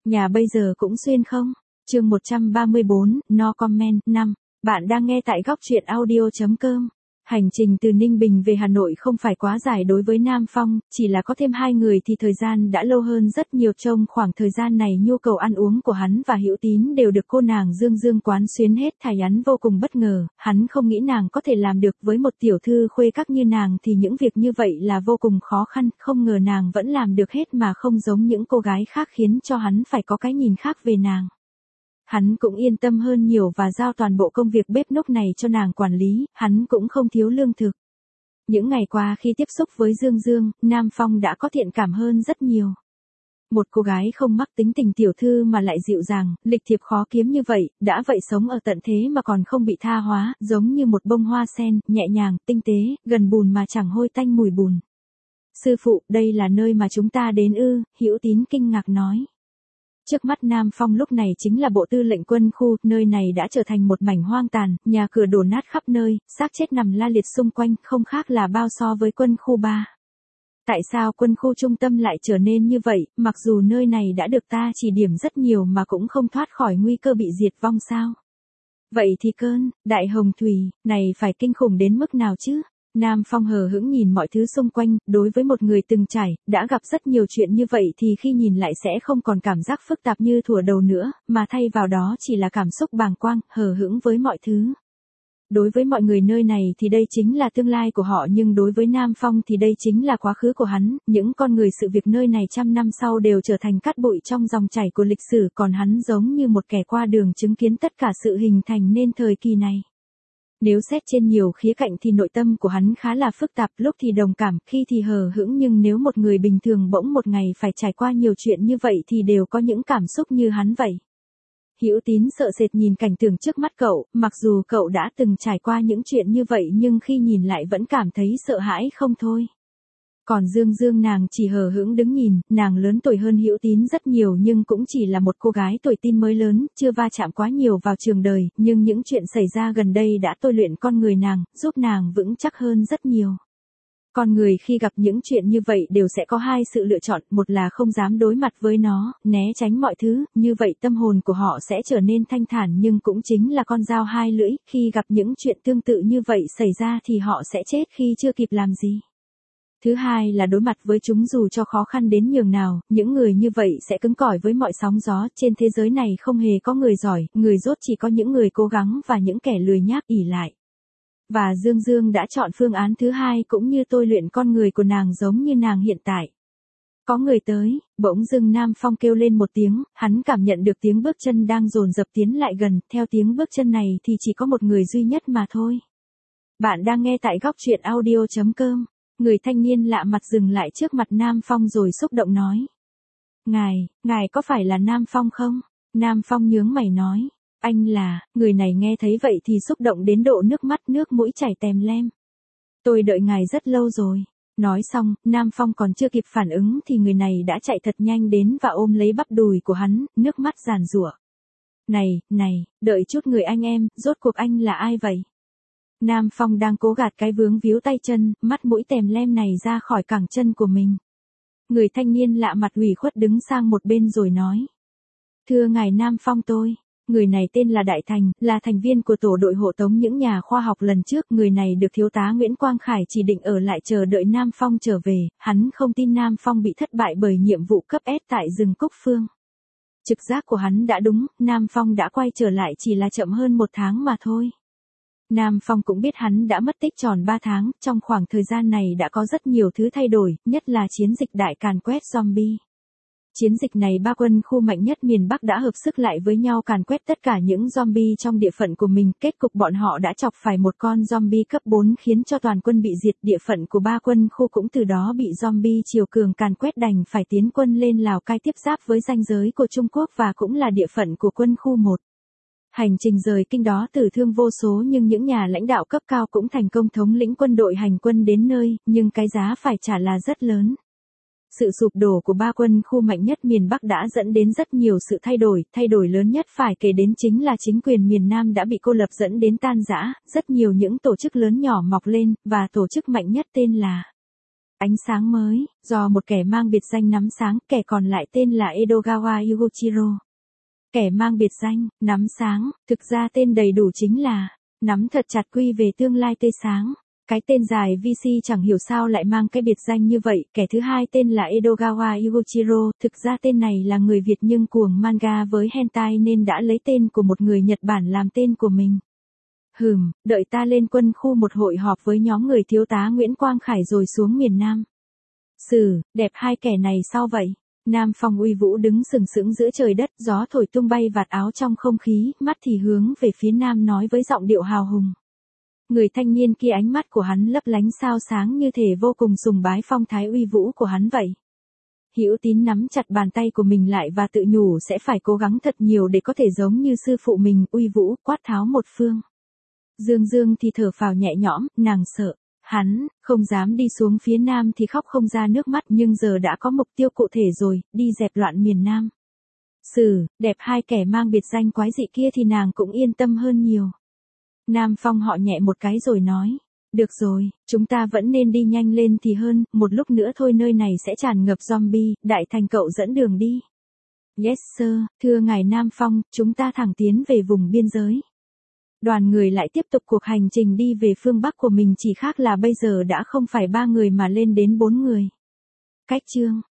Nhà bây giờ cũng xuyên không? Chương 134, no comment, 5. Bạn đang nghe tại góc truyện audio.com. Hành trình từ Ninh Bình về Hà Nội không phải quá dài đối với Nam Phong, chỉ là có thêm 2 người thì thời gian đã lâu hơn rất nhiều. Trong khoảng thời gian này nhu cầu ăn uống của hắn và Hữu Tín đều được cô nàng Dương quán xuyến hết thảy. Hắn vô cùng bất ngờ, hắn không nghĩ nàng có thể làm được. Với một tiểu thư khuê các như nàng thì những việc như vậy là vô cùng khó khăn, không ngờ nàng vẫn làm được hết mà không giống những cô gái khác, khiến cho hắn phải có cái nhìn khác về nàng. Hắn cũng yên tâm hơn nhiều và giao toàn bộ công việc bếp núc này cho nàng quản lý, hắn cũng không thiếu lương thực. Những ngày qua khi tiếp xúc với Dương, Nam Phong đã có thiện cảm hơn rất nhiều. Một cô gái không mắc tính tình tiểu thư mà lại dịu dàng, lịch thiệp khó kiếm như vậy, đã vậy sống ở tận thế mà còn không bị tha hóa, giống như một bông hoa sen, nhẹ nhàng, tinh tế, gần bùn mà chẳng hôi tanh mùi bùn. Sư phụ, đây là nơi mà chúng ta đến ư? Hữu Tín kinh ngạc nói. Trước mắt Nam Phong lúc này chính là bộ tư lệnh quân khu, nơi này đã trở thành một mảnh hoang tàn, nhà cửa đổ nát khắp nơi, xác chết nằm la liệt xung quanh, không khác là bao so với quân khu 3. Tại sao quân khu trung tâm lại trở nên như vậy, mặc dù nơi này đã được ta chỉ điểm rất nhiều mà cũng không thoát khỏi nguy cơ bị diệt vong sao? Vậy thì cơn đại hồng thủy này phải kinh khủng đến mức nào chứ? Nam Phong hờ hững nhìn mọi thứ xung quanh, đối với một người từng trải, đã gặp rất nhiều chuyện như vậy thì khi nhìn lại sẽ không còn cảm giác phức tạp như thuở đầu nữa, mà thay vào đó chỉ là cảm xúc bàng quang, hờ hững với mọi thứ. Đối với mọi người nơi này thì đây chính là tương lai của họ, nhưng đối với Nam Phong thì đây chính là quá khứ của hắn, những con người sự việc nơi này trăm năm sau đều trở thành cát bụi trong dòng chảy của lịch sử, còn hắn giống như một kẻ qua đường chứng kiến tất cả sự hình thành nên thời kỳ này. Nếu xét trên nhiều khía cạnh thì nội tâm của hắn khá là phức tạp, lúc thì đồng cảm, khi thì hờ hững, nhưng nếu một người bình thường bỗng một ngày phải trải qua nhiều chuyện như vậy thì đều có những cảm xúc như hắn vậy. Hữu Tín sợ sệt nhìn cảnh tượng trước mắt cậu, mặc dù cậu đã từng trải qua những chuyện như vậy nhưng khi nhìn lại vẫn cảm thấy sợ hãi không thôi. Còn Dương nàng chỉ hờ hững đứng nhìn, nàng lớn tuổi hơn Hữu Tín rất nhiều nhưng cũng chỉ là một cô gái tuổi teen mới lớn, chưa va chạm quá nhiều vào trường đời, nhưng những chuyện xảy ra gần đây đã tôi luyện con người nàng, giúp nàng vững chắc hơn rất nhiều. Con người khi gặp những chuyện như vậy đều sẽ có hai sự lựa chọn, một là không dám đối mặt với nó, né tránh mọi thứ, như vậy tâm hồn của họ sẽ trở nên thanh thản, nhưng cũng chính là con dao hai lưỡi, khi gặp những chuyện tương tự như vậy xảy ra thì họ sẽ chết khi chưa kịp làm gì. Thứ hai là đối mặt với chúng dù cho khó khăn đến nhường nào, những người như vậy sẽ cứng cỏi với mọi sóng gió, trên thế giới này không hề có người giỏi, người dốt, chỉ có những người cố gắng và những kẻ lười nhác ỷ lại. Và Dương đã chọn phương án thứ hai, cũng như tôi luyện con người của nàng giống như nàng hiện tại. Có người tới, bỗng dưng Nam Phong kêu lên một tiếng, hắn cảm nhận được tiếng bước chân đang dồn dập tiến lại gần, theo tiếng bước chân này thì chỉ có một người duy nhất mà thôi. Bạn đang nghe tại góc truyện audio.com. Người thanh niên lạ mặt dừng lại trước mặt Nam Phong rồi xúc động nói. Ngài có phải là Nam Phong không? Nam Phong nhướng mày nói. Anh là, người này nghe thấy vậy thì xúc động đến độ nước mắt nước mũi chảy tèm lem. Tôi đợi ngài rất lâu rồi. Nói xong, Nam Phong còn chưa kịp phản ứng thì người này đã chạy thật nhanh đến và ôm lấy bắp đùi của hắn, nước mắt giàn giụa. Này, đợi chút người anh em, rốt cuộc anh là ai vậy? Nam Phong đang cố gạt cái vướng víu tay chân, mắt mũi tèm lem này ra khỏi cẳng chân của mình. Người thanh niên lạ mặt ủy khuất đứng sang một bên rồi nói. Thưa ngài Nam Phong, người này tên là Đại Thành, là thành viên của tổ đội hộ tống những nhà khoa học lần trước. Người này được thiếu tá Nguyễn Quang Khải chỉ định ở lại chờ đợi Nam Phong trở về, hắn không tin Nam Phong bị thất bại bởi nhiệm vụ cấp S tại rừng Cúc Phương. Trực giác của hắn đã đúng, Nam Phong đã quay trở lại, chỉ là chậm hơn 1 tháng mà thôi. Nam Phong cũng biết hắn đã mất tích tròn 3 tháng, trong khoảng thời gian này đã có rất nhiều thứ thay đổi, nhất là chiến dịch đại càn quét zombie. Chiến dịch này 3 quân khu mạnh nhất miền Bắc đã hợp sức lại với nhau càn quét tất cả những zombie trong địa phận của mình, kết cục bọn họ đã chọc phải một con zombie cấp 4 khiến cho toàn quân bị diệt, địa phận của 3 quân khu cũng từ đó bị zombie chiều cường càn quét, đành phải tiến quân lên Lào Cai tiếp giáp với ranh giới của Trung Quốc và cũng là địa phận của quân khu 1. Hành trình rời kinh đó tử thương vô số nhưng những nhà lãnh đạo cấp cao cũng thành công thống lĩnh quân đội hành quân đến nơi, nhưng cái giá phải trả là rất lớn. Sự sụp đổ của 3 quân khu mạnh nhất miền Bắc đã dẫn đến rất nhiều sự thay đổi lớn nhất phải kể đến chính là chính quyền miền Nam đã bị cô lập dẫn đến tan rã, rất nhiều những tổ chức lớn nhỏ mọc lên, và tổ chức mạnh nhất tên là Ánh sáng mới, do một kẻ mang biệt danh nắm sáng, kẻ còn lại tên là Edogawa Yuichiro. Kẻ mang biệt danh, nắm sáng, thực ra tên đầy đủ chính là, nắm thật chặt quy về tương lai tươi sáng. Cái tên dài VC chẳng hiểu sao lại mang cái biệt danh như vậy, kẻ thứ hai tên là Edogawa Yuichiro, thực ra tên này là người Việt nhưng cuồng manga với hentai nên đã lấy tên của một người Nhật Bản làm tên của mình. Đợi ta lên quân khu một hội họp với nhóm người thiếu tá Nguyễn Quang Khải rồi xuống miền Nam. Đẹp hai kẻ này sao vậy? Nam Phong uy vũ đứng sừng sững giữa trời đất, gió thổi tung bay vạt áo trong không khí, mắt thì hướng về phía nam nói với giọng điệu hào hùng. Người thanh niên kia ánh mắt của hắn lấp lánh sao sáng như thể vô cùng sùng bái phong thái uy vũ của hắn vậy. Hữu Tín nắm chặt bàn tay của mình lại và tự nhủ sẽ phải cố gắng thật nhiều để có thể giống như sư phụ mình uy vũ quát tháo một phương. Dương Dương thì thở phào nhẹ nhõm, nàng sợ. Hắn, không dám đi xuống phía nam thì khóc không ra nước mắt nhưng giờ đã có mục tiêu cụ thể rồi, đi dẹp loạn miền Nam. Đẹp hai kẻ mang biệt danh quái dị kia thì nàng cũng yên tâm hơn nhiều. Nam Phong họ nhẹ một cái rồi nói. Được rồi, chúng ta vẫn nên đi nhanh lên thì hơn, một lúc nữa thôi nơi này sẽ tràn ngập zombie, Đại Thành cậu dẫn đường đi. Yes sir, thưa ngài Nam Phong, chúng ta thẳng tiến về vùng biên giới. Đoàn người lại tiếp tục cuộc hành trình đi về phương Bắc của mình chỉ khác là bây giờ đã không phải 3 người mà lên đến 4 người. Cách chương